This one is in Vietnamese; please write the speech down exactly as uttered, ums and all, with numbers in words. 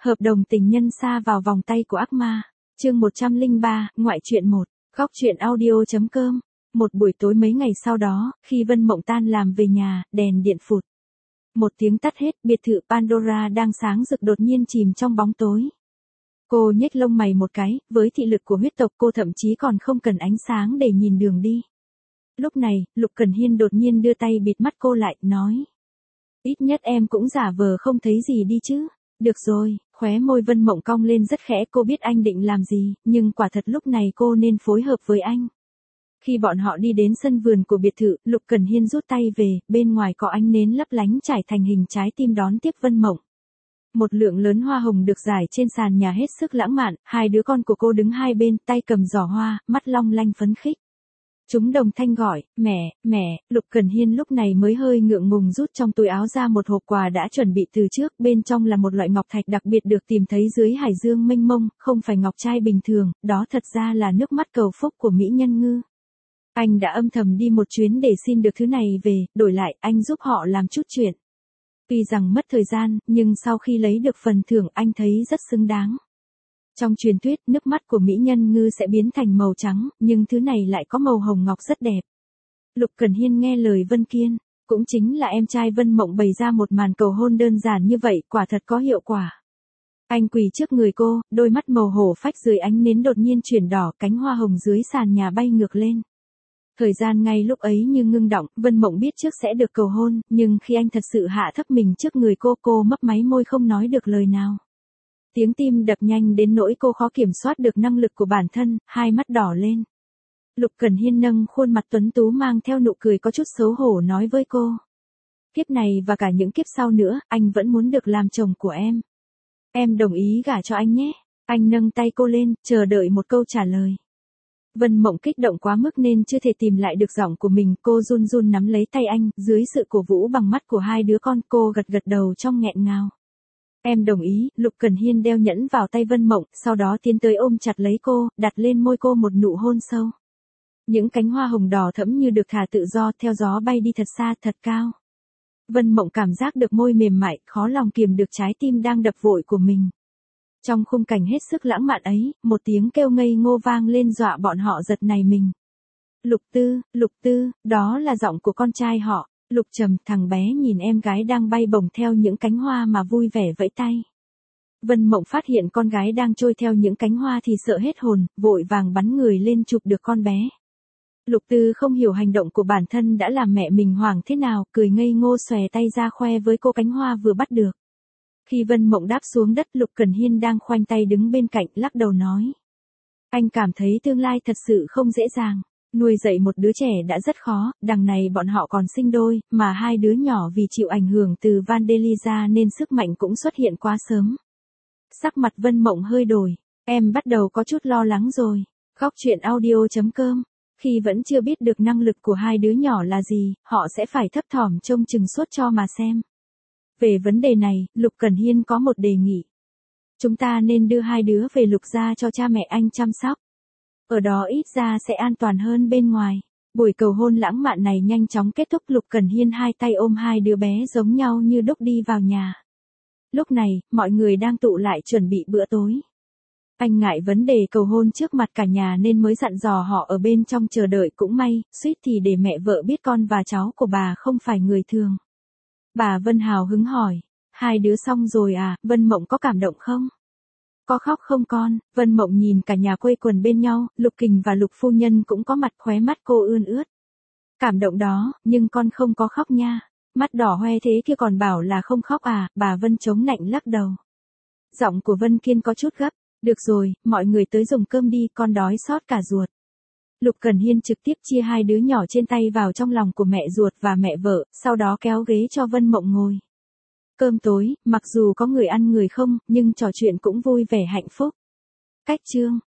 Hợp đồng tình nhân sa vào vòng tay của ác ma. Chương một trăm lẻ ba, ngoại truyện một. Góc truyện audio chấm com. Một buổi tối mấy ngày sau đó, khi Vân Mộng tan làm về nhà, đèn điện phụt. Một tiếng tắt hết, biệt thự Pandora đang sáng rực đột nhiên chìm trong bóng tối. Cô nhếch lông mày một cái, với thị lực của huyết tộc cô thậm chí còn không cần ánh sáng để nhìn đường đi. Lúc này, Lục Cẩn Hiên đột nhiên đưa tay bịt mắt cô lại, nói. Ít nhất em cũng giả vờ không thấy gì đi chứ. Được rồi, khóe môi Vân Mộng cong lên rất khẽ, cô biết anh định làm gì, nhưng quả thật lúc này cô nên phối hợp với anh. Khi bọn họ đi đến sân vườn của biệt thự, Lục Cẩn Hiên rút tay về, bên ngoài có ánh nến lấp lánh trải thành hình trái tim đón tiếp Vân Mộng. Một lượng lớn hoa hồng được rải trên sàn nhà hết sức lãng mạn, hai đứa con của cô đứng hai bên, tay cầm giỏ hoa, mắt long lanh phấn khích. Chúng đồng thanh gọi, mẹ, mẹ, Lục Cẩn Hiên lúc này mới hơi ngượng ngùng rút trong túi áo ra một hộp quà đã chuẩn bị từ trước, bên trong là một loại ngọc thạch đặc biệt được tìm thấy dưới hải dương mênh mông, không phải ngọc trai bình thường, đó thật ra là nước mắt cầu phúc của mỹ nhân ngư. Anh đã âm thầm đi một chuyến để xin được thứ này về, đổi lại anh giúp họ làm chút chuyện. Tuy rằng mất thời gian, nhưng sau khi lấy được phần thưởng anh thấy rất xứng đáng. Trong truyền thuyết, nước mắt của mỹ nhân ngư sẽ biến thành màu trắng, nhưng thứ này lại có màu hồng ngọc rất đẹp. Lục Cẩn Hiên nghe lời Vân Kiên, cũng chính là em trai Vân Mộng bày ra một màn cầu hôn đơn giản như vậy, quả thật có hiệu quả. Anh quỳ trước người cô, đôi mắt màu hổ phách dưới ánh nến đột nhiên chuyển đỏ, cánh hoa hồng dưới sàn nhà bay ngược lên. Thời gian ngay lúc ấy như ngưng đọng, Vân Mộng biết trước sẽ được cầu hôn, nhưng khi anh thật sự hạ thấp mình trước người cô, cô mấp máy môi không nói được lời nào. Tiếng tim đập nhanh đến nỗi cô khó kiểm soát được năng lực của bản thân, hai mắt đỏ lên. Lục Cẩn Hiên nâng khuôn mặt tuấn tú mang theo nụ cười có chút xấu hổ nói với cô. Kiếp này và cả những kiếp sau nữa, anh vẫn muốn được làm chồng của em. Em đồng ý gả cho anh nhé. Anh nâng tay cô lên, chờ đợi một câu trả lời. Vân Mộng kích động quá mức nên chưa thể tìm lại được giọng của mình, cô run run nắm lấy tay anh, dưới sự cổ vũ bằng mắt của hai đứa con, cô gật gật đầu trong nghẹn ngào. Em đồng ý. Lục Cẩn Hiên đeo nhẫn vào tay Vân Mộng, sau đó tiến tới ôm chặt lấy cô, đặt lên môi cô một nụ hôn sâu. Những cánh hoa hồng đỏ thẫm như được thả tự do theo gió bay đi thật xa, thật cao. Vân Mộng cảm giác được môi mềm mại, khó lòng kiềm được trái tim đang đập vội của mình. Trong khung cảnh hết sức lãng mạn ấy, một tiếng kêu ngây ngô vang lên dọa bọn họ giật nảy mình. Lục Tư, Lục Tư, đó là giọng của con trai họ. Lục Trầm, thằng bé nhìn em gái đang bay bổng theo những cánh hoa mà vui vẻ vẫy tay. Vân Mộng phát hiện con gái đang trôi theo những cánh hoa thì sợ hết hồn, vội vàng bắn người lên chụp được con bé. Lục Tư không hiểu hành động của bản thân đã làm mẹ mình hoảng thế nào, cười ngây ngô xòe tay ra khoe với cô cánh hoa vừa bắt được. Khi Vân Mộng đáp xuống đất, Lục Cẩn Hiên đang khoanh tay đứng bên cạnh, lắc đầu nói. Anh cảm thấy tương lai thật sự không dễ dàng. Nuôi dạy một đứa trẻ đã rất khó, đằng này bọn họ còn sinh đôi, mà hai đứa nhỏ vì chịu ảnh hưởng từ Vandelisa nên sức mạnh cũng xuất hiện quá sớm. Sắc mặt Vân Mộng hơi đổi, em bắt đầu có chút lo lắng rồi. Góc truyện audio chấm com. Khi vẫn chưa biết được năng lực của hai đứa nhỏ là gì, họ sẽ phải thấp thỏm trông chừng suốt cho mà xem. Về vấn đề này, Lục Cẩn Hiên có một đề nghị. Chúng ta nên đưa hai đứa về Lục gia cho cha mẹ anh chăm sóc. Ở đó ít ra sẽ an toàn hơn bên ngoài. Buổi cầu hôn lãng mạn này nhanh chóng kết thúc, Lục Cẩn Hiên hai tay ôm hai đứa bé giống nhau như đúc đi vào nhà. Lúc này, mọi người đang tụ lại chuẩn bị bữa tối. Anh ngại vấn đề cầu hôn trước mặt cả nhà nên mới dặn dò họ ở bên trong chờ đợi, cũng may, suýt thì để mẹ vợ biết con và cháu của bà không phải người thường. Bà Vân hào hứng hỏi, hai đứa xong rồi à? Vân Mộng có cảm động không? Có khóc không con? Vân Mộng nhìn cả nhà quây quần bên nhau, Lục Kình và Lục phu nhân cũng có mặt, khóe mắt cô ươn ướt. Cảm động đó, nhưng con không có khóc nha. Mắt đỏ hoe thế kia còn bảo là không khóc à? Bà Vân chống nạnh lắc đầu. Giọng của Vân Kiên có chút gấp. Được rồi, mọi người tới dùng cơm đi, con đói xót cả ruột. Lục Cẩn Hiên trực tiếp chia hai đứa nhỏ trên tay vào trong lòng của mẹ ruột và mẹ vợ, sau đó kéo ghế cho Vân Mộng ngồi. Cơm tối, mặc dù có người ăn người không, nhưng trò chuyện cũng vui vẻ hạnh phúc. Cách chương.